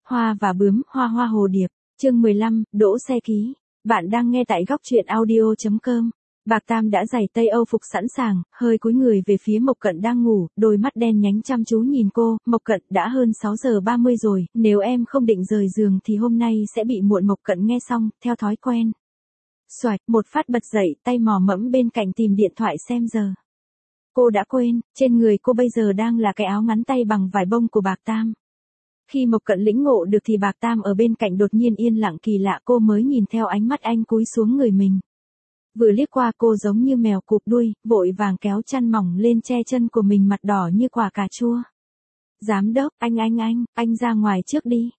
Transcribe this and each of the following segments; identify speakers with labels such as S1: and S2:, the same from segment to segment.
S1: Hoa và bướm, hoa hoa hồ điệp. Chương 15, đỗ xe ký. Bạn đang nghe tại góc truyện audio.com. Bạc Tam đã giày tây Âu phục sẵn sàng, hơi cúi người về phía Mộc Cận đang ngủ, đôi mắt đen nhánh chăm chú nhìn cô. Mộc Cận, đã hơn 6 giờ 30 rồi, nếu em không định rời giường thì hôm nay sẽ bị muộn. Mộc Cận nghe xong, theo thói quen. Xoạch, một phát bật dậy, tay mò mẫm bên cạnh tìm điện thoại xem giờ. Cô đã quên, trên người cô bây giờ đang là cái áo ngắn tay bằng vải bông của Bạc Tam. Khi Mộc Cận lĩnh ngộ được thì Bạc Tam ở bên cạnh đột nhiên yên lặng kỳ lạ, cô mới nhìn theo ánh mắt anh cúi xuống người mình. Vừa liếc qua cô giống như mèo cụp đuôi, vội vàng kéo chăn mỏng lên che chân của mình, mặt đỏ như quả cà chua. Giám đốc, anh ra ngoài trước đi.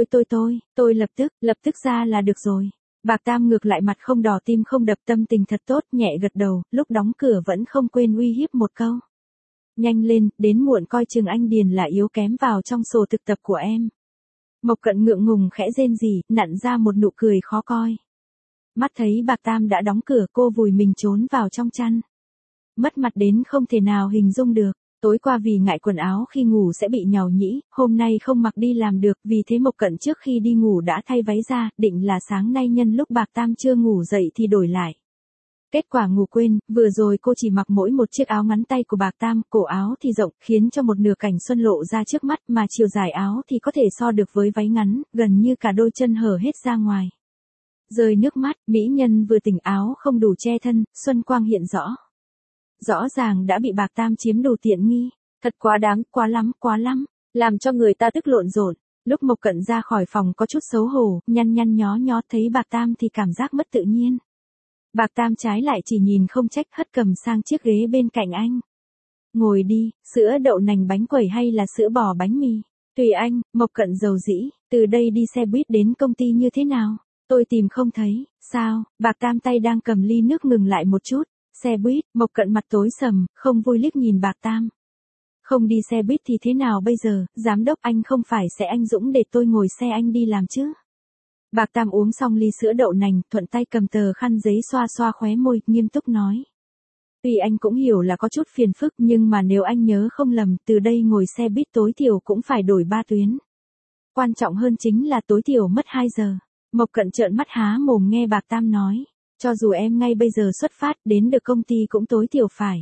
S1: Tôi lập tức ra là được rồi. Bạc Tam ngược lại mặt không đỏ tim không đập, tâm tình thật tốt, nhẹ gật đầu, lúc đóng cửa vẫn không quên uy hiếp một câu. Nhanh lên, đến muộn coi chừng anh Điền là yếu kém vào trong sổ thực tập của em. Mộc Cận ngượng ngùng khẽ rên rỉ, nặn ra một nụ cười khó coi. Mắt thấy Bạc Tam đã đóng cửa, cô vùi mình trốn vào trong chăn. Mất mặt đến không thể nào hình dung được. Tối qua vì ngại quần áo khi ngủ sẽ bị nhàu nhĩ, hôm nay không mặc đi làm được, vì thế Mộc Cận trước khi đi ngủ đã thay váy ra, định là sáng nay nhân lúc Bạc Tam chưa ngủ dậy thì đổi lại. Kết quả ngủ quên, vừa rồi cô chỉ mặc mỗi một chiếc áo ngắn tay của Bạc Tam, cổ áo thì rộng, khiến cho một nửa cảnh xuân lộ ra trước mắt, mà chiều dài áo thì có thể so được với váy ngắn, gần như cả đôi chân hở hết ra ngoài. Rơi nước mắt, mỹ nhân vừa tỉnh, áo không đủ che thân, xuân quang hiện rõ. Rõ ràng đã bị Bạc Tam chiếm đủ tiện nghi, thật quá đáng, quá lắm, làm cho người ta tức lộn rộn. Lúc Mộc Cận ra khỏi phòng có chút xấu hổ, nhăn nhó nhó, thấy Bạc Tam thì cảm giác mất tự nhiên. Bạc Tam trái lại chỉ nhìn không trách, hất cầm sang chiếc ghế bên cạnh anh. Ngồi đi, sữa đậu nành bánh quẩy hay là sữa bò bánh mì? Tùy anh. Mộc Cận dầu dĩ, từ đây đi xe buýt đến công ty như thế nào? Tôi tìm không thấy. Sao? Bạc Tam tay đang cầm ly nước ngừng lại một chút. Xe buýt. Mộc Cận mặt tối sầm, không vui liếc nhìn Bạc Tam. Không đi xe buýt thì thế nào bây giờ? Giám đốc, anh không phải sẽ anh Dũng để tôi ngồi xe anh đi làm chứ? Bạc Tam uống xong ly sữa đậu nành, thuận tay cầm tờ khăn giấy xoa xoa khóe môi, nghiêm túc nói. Tuy anh cũng hiểu là có chút phiền phức, nhưng mà nếu anh nhớ không lầm, từ đây ngồi xe buýt tối thiểu cũng phải đổi 3 tuyến. Quan trọng hơn chính là tối thiểu mất 2 giờ. Mộc Cận trợn mắt há mồm nghe Bạc Tam nói. Cho dù em ngay bây giờ xuất phát, đến được công ty cũng tối thiểu phải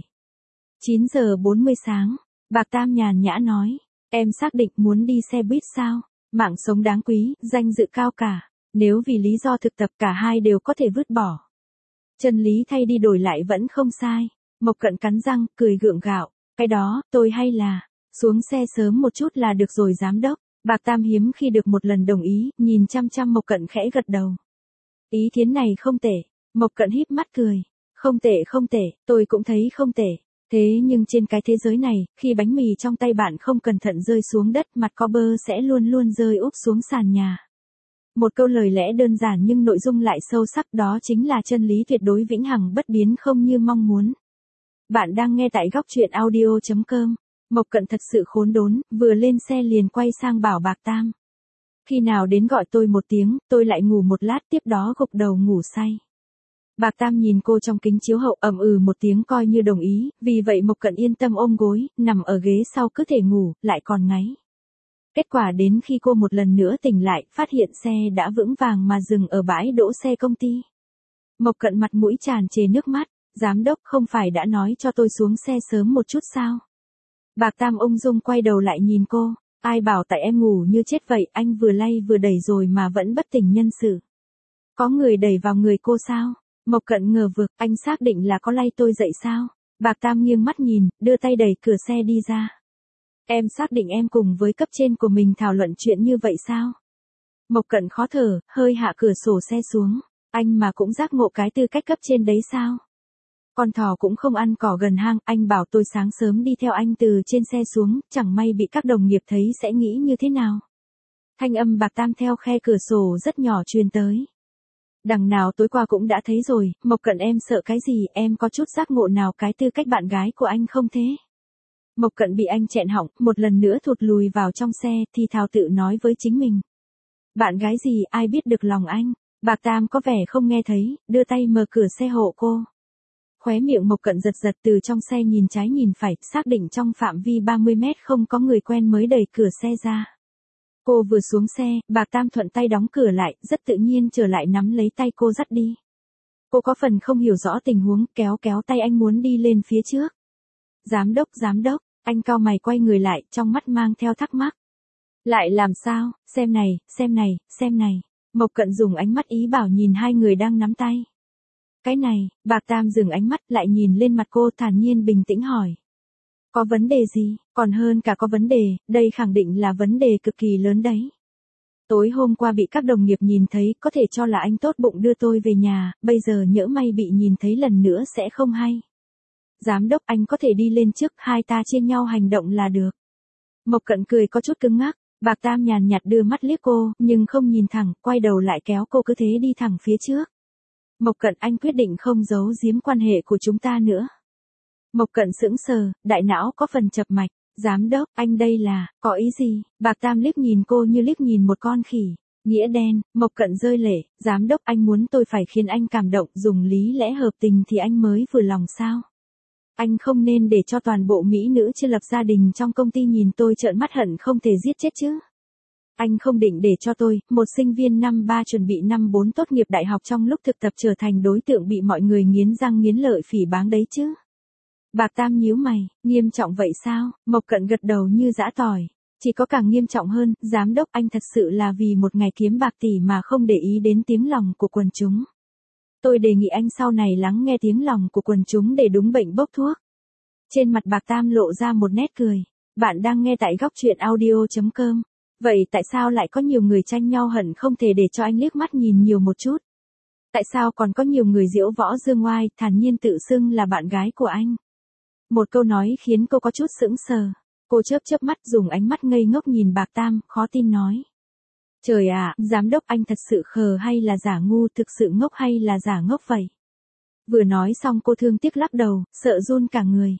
S1: 9 giờ 40 sáng. Bạc Tam nhàn nhã nói. Em xác định muốn đi xe buýt sao? Mạng sống đáng quý, danh dự cao cả. Nếu vì lý do thực tập cả hai đều có thể vứt bỏ. Chân lý thay đi đổi lại vẫn không sai. Mộc Cận cắn răng, cười gượng gạo. Cái đó, tôi hay là xuống xe sớm một chút là được rồi giám đốc. Bạc Tam hiếm khi được một lần đồng ý, nhìn chăm chăm Mộc Cận khẽ gật đầu. Ý kiến này không tệ. Mộc Cận híp mắt cười. Không tệ, tôi cũng thấy không tệ. Thế nhưng trên cái thế giới này, khi bánh mì trong tay bạn không cẩn thận rơi xuống đất, mặt có bơ sẽ luôn luôn rơi úp xuống sàn nhà. Một câu lời lẽ đơn giản nhưng nội dung lại sâu sắc, đó chính là chân lý tuyệt đối vĩnh hằng bất biến không như mong muốn. Bạn đang nghe tại góc truyện audio.com. Mộc Cận thật sự khốn đốn, vừa lên xe liền quay sang bảo Bạc Tam. Khi nào đến gọi tôi một tiếng, tôi lại ngủ một lát, tiếp đó gục đầu ngủ say. Bạc Tam nhìn cô trong kính chiếu hậu, một tiếng coi như đồng ý, vì vậy Mộc Cận yên tâm ôm gối, nằm ở ghế sau cứ thể ngủ, lại còn ngáy. Kết quả đến khi cô một lần nữa tỉnh lại, phát hiện xe đã vững vàng mà dừng ở bãi đỗ xe công ty. Mộc Cận mặt mũi tràn trề nước mắt. Giám đốc, không phải đã nói cho tôi xuống xe sớm một chút sao? Bạc Tam ung dung quay đầu lại nhìn cô. Ai bảo tại em ngủ như chết vậy, anh vừa lay vừa đẩy rồi mà vẫn bất tỉnh nhân sự. Có người đẩy vào người cô sao? Mộc Cận ngờ vực, anh xác định là có lay tôi dậy sao? Bạc Tam nghiêng mắt nhìn, đưa tay đẩy cửa xe đi ra. Em xác định em cùng với cấp trên của mình thảo luận chuyện như vậy sao? Mộc Cận khó thở, hơi hạ cửa sổ xe xuống. Anh mà cũng giác ngộ cái tư cách cấp trên đấy sao? Con thỏ cũng không ăn cỏ gần hang, anh bảo tôi sáng sớm đi theo anh từ trên xe xuống, chẳng may bị các đồng nghiệp thấy sẽ nghĩ như thế nào? Thanh âm Bạc Tam theo khe cửa sổ rất nhỏ truyền tới. Đằng nào tối qua cũng đã thấy rồi, Mộc Cận em sợ cái gì, em có chút giác ngộ nào cái tư cách bạn gái của anh không thế? Mộc Cận bị anh chẹn họng, một lần nữa thụt lùi vào trong xe, thì thào tự nói với chính mình. Bạn gái gì, ai biết được lòng anh? Bạc Tam có vẻ không nghe thấy, đưa tay mở cửa xe hộ cô. Khóe miệng Mộc Cận giật giật, từ trong xe nhìn trái nhìn phải, xác định trong phạm vi 30 mét không có người quen mới đẩy cửa xe ra. Cô vừa xuống xe, Bạc Tam thuận tay đóng cửa lại, rất tự nhiên trở lại nắm lấy tay cô dắt đi. Cô có phần không hiểu rõ tình huống, kéo tay anh muốn đi lên phía trước. Giám đốc, anh cau mày quay người lại, trong mắt mang theo thắc mắc. Lại làm sao, xem này. Mộc Cận dùng ánh mắt ý bảo nhìn hai người đang nắm tay. Cái này, Bạc Tam dừng ánh mắt lại nhìn lên mặt cô thản nhiên bình tĩnh hỏi. Có vấn đề gì, còn hơn cả có vấn đề, đây khẳng định là vấn đề cực kỳ lớn đấy. Tối hôm qua bị các đồng nghiệp nhìn thấy, có thể cho là anh tốt bụng đưa tôi về nhà, bây giờ nhỡ may bị nhìn thấy lần nữa sẽ không hay. Giám đốc, anh có thể đi lên trước, hai ta chia nhau hành động là được. Mộc Cận cười có chút cứng ngắc, Bạc Tam nhàn nhạt đưa mắt liếc cô, nhưng không nhìn thẳng, quay đầu lại kéo cô cứ thế đi thẳng phía trước. Mộc Cận, anh quyết định không giấu giếm quan hệ của chúng ta nữa. Mộc Cận sững sờ, đại não có phần chập mạch. Giám đốc, anh đây là, có ý gì? Bạc Tam liếc nhìn cô như liếc nhìn một con khỉ. Nghĩa đen, Mộc Cận rơi lệ, giám đốc, anh muốn tôi phải khiến anh cảm động, dùng lý lẽ hợp tình thì anh mới vừa lòng sao? Anh không nên để cho toàn bộ mỹ nữ chưa lập gia đình trong công ty nhìn tôi trợn mắt hận không thể giết chết chứ. Anh không định để cho tôi, một sinh viên năm 3 chuẩn bị năm 4 tốt nghiệp đại học trong lúc thực tập trở thành đối tượng bị mọi người nghiến răng nghiến lợi phỉ báng đấy chứ. Bạc Tam nhíu mày, nghiêm trọng vậy sao? Mộc Cận gật đầu như giã tỏi. Chỉ có càng nghiêm trọng hơn, giám đốc, anh thật sự là vì một ngày kiếm bạc tỷ mà không để ý đến tiếng lòng của quần chúng. Tôi đề nghị anh sau này lắng nghe tiếng lòng của quần chúng để đúng bệnh bốc thuốc. Trên mặt Bạc Tam lộ ra một nét cười. Bạn đang nghe tại góc truyện audio.com. Vậy tại sao lại có nhiều người tranh nhau hận không thể để cho anh liếc mắt nhìn nhiều một chút? Tại sao còn có nhiều người diễu võ dương oai, thản nhiên tự xưng là bạn gái của anh? Một câu nói khiến cô có chút sững sờ. Cô chớp mắt dùng ánh mắt ngây ngốc nhìn Bạc Tam, khó tin nói. Trời ạ, giám đốc, anh thật sự khờ hay là giả ngu, thực sự ngốc hay là giả ngốc vậy? Vừa nói xong cô thương tiếc lắc đầu, sợ run cả người.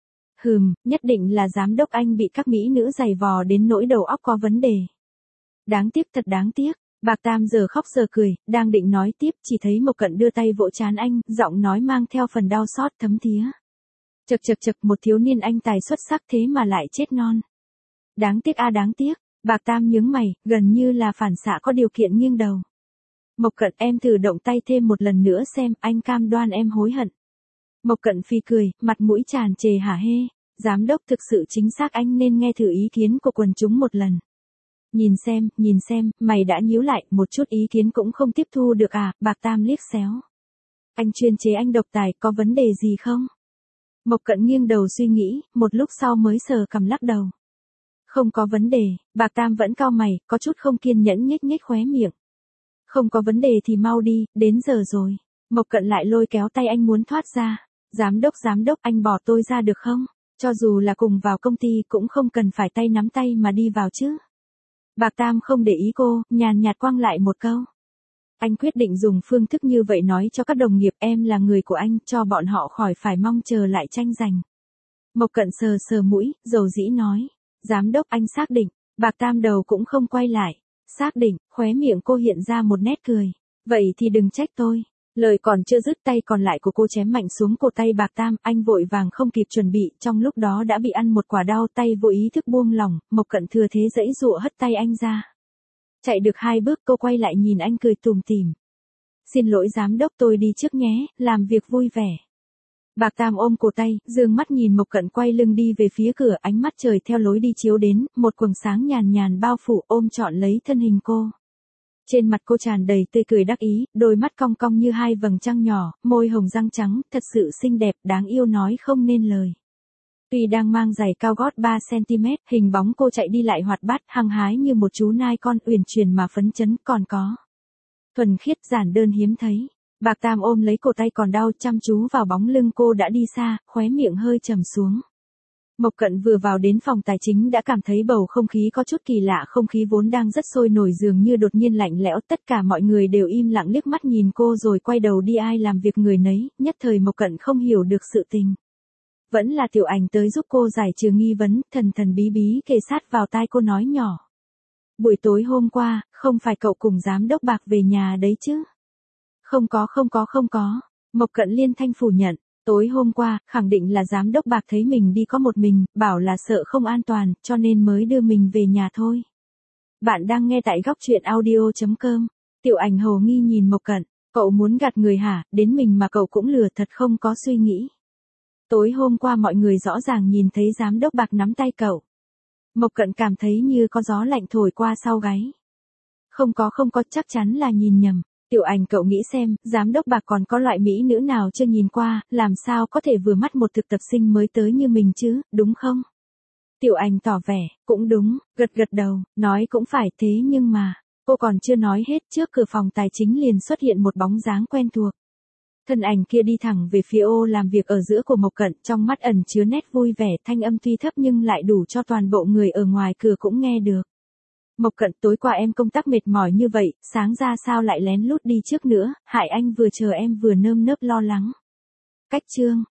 S1: Nhất định là giám đốc anh bị các mỹ nữ giày vò đến nỗi đầu óc có vấn đề. Đáng tiếc, thật đáng tiếc. Bạc Tam giờ khóc giờ cười, đang định nói tiếp chỉ thấy Mộc Cận đưa tay vỗ trán anh, giọng nói mang theo phần đau xót thấm thía. Chật, một thiếu niên anh tài xuất sắc thế mà lại chết non. Đáng tiếc a, đáng tiếc. Bạc Tam nhướng mày, gần như là phản xạ có điều kiện nghiêng đầu. Mộc Cận, em thử động tay thêm một lần nữa xem, anh cam đoan em hối hận. Mộc Cận phì cười, mặt mũi tràn trề hả hê. Giám đốc, thực sự chính xác, anh nên nghe thử ý kiến của quần chúng một lần. Nhìn xem, mày đã nhíu lại, một chút ý kiến cũng không tiếp thu được à? Bạc Tam liếc xéo. Anh chuyên chế, anh độc tài, có vấn đề gì không? Mộc Cận nghiêng đầu suy nghĩ, một lúc sau mới sờ cằm lắc đầu. Không có vấn đề. Bạc Tam vẫn cau mày, có chút không kiên nhẫn nhếch khóe miệng. Không có vấn đề thì mau đi, đến giờ rồi. Mộc Cận lại lôi kéo tay anh muốn thoát ra. Giám đốc, anh bỏ tôi ra được không? Cho dù là cùng vào công ty cũng không cần phải tay nắm tay mà đi vào chứ. Bạc Tam không để ý cô, nhàn nhạt quăng lại một câu. Anh quyết định dùng phương thức như vậy nói cho các đồng nghiệp, em là người của anh, cho bọn họ khỏi phải mong chờ lại tranh giành. Mộc Cận sờ mũi, dầu dĩ nói. Giám đốc, anh xác định. Bạc Tam đầu cũng không quay lại. Xác định, khóe miệng cô hiện ra một nét cười. Vậy thì đừng trách tôi. Lời còn chưa dứt, tay còn lại của cô chém mạnh xuống cổ tay Bạc Tam, anh vội vàng không kịp chuẩn bị, trong lúc đó đã bị ăn một quả đau, tay vô ý thức buông lỏng, Mộc Cận thừa thế giãy giụa hất tay anh ra. Chạy được 2 bước cô quay lại nhìn anh cười tủm tỉm. Xin lỗi giám đốc, tôi đi trước nhé, làm việc vui vẻ. Bạc Tam ôm cổ tay, dương mắt nhìn Mộc Cận quay lưng đi về phía cửa, ánh mắt trời theo lối đi chiếu đến, một quầng sáng nhàn bao phủ ôm trọn lấy thân hình cô. Trên mặt cô tràn đầy tươi cười đắc ý, đôi mắt cong cong như 2 vầng trăng nhỏ, môi hồng răng trắng, thật sự xinh đẹp, đáng yêu nói không nên lời. Tuy đang mang giày cao gót 3 cm, hình bóng cô chạy đi lại hoạt bát, hăng hái như một chú nai con, uyển chuyển mà phấn chấn, còn có thuần khiết giản đơn hiếm thấy. Bạc Tam ôm lấy cổ tay còn đau, chăm chú vào bóng lưng cô đã đi xa, khóe miệng hơi trầm xuống. Mộc Cận vừa vào đến phòng tài chính đã cảm thấy bầu không khí có chút kỳ lạ, không khí vốn đang rất sôi nổi dường như đột nhiên lạnh lẽo, tất cả mọi người đều im lặng liếc mắt nhìn cô rồi quay đầu đi, ai làm việc người nấy, nhất thời Mộc Cận không hiểu được sự tình. Vẫn là Tiểu Ảnh tới giúp cô giải trừ nghi vấn, thần bí kề sát vào tai cô nói nhỏ. Buổi tối hôm qua, không phải cậu cùng giám đốc Bạc về nhà đấy chứ? Không có. Mộc Cận liên thanh phủ nhận. Tối hôm qua, khẳng định là giám đốc Bạc thấy mình đi có một mình, bảo là sợ không an toàn, cho nên mới đưa mình về nhà thôi. Bạn đang nghe tại góc chuyện audio.com. Tiểu Ảnh hồ nghi nhìn Mộc Cận, cậu muốn gạt người hả, đến mình mà cậu cũng lừa, thật không có suy nghĩ. Tối hôm qua mọi người rõ ràng nhìn thấy giám đốc Bạc nắm tay cậu. Mộc Cận cảm thấy như có gió lạnh thổi qua sau gáy. Không có, chắc chắn là nhìn nhầm. Tiểu Ảnh cậu nghĩ xem, giám đốc Bạc còn có loại mỹ nữ nào chưa nhìn qua, làm sao có thể vừa mắt một thực tập sinh mới tới như mình chứ, đúng không? Tiểu Ảnh tỏ vẻ, cũng đúng, gật đầu, nói cũng phải thế nhưng mà, cô còn chưa nói hết, trước cửa phòng tài chính liền xuất hiện một bóng dáng quen thuộc. Thân ảnh kia đi thẳng về phía ô làm việc ở giữa của Mộc Cận, trong mắt ẩn chứa nét vui vẻ, thanh âm tuy thấp nhưng lại đủ cho toàn bộ người ở ngoài cửa cũng nghe được. Mộc Cận, tối qua em công tác mệt mỏi như vậy, sáng ra sao lại lén lút đi trước nữa, hại anh vừa chờ em vừa nơm nớp lo lắng. Cách chương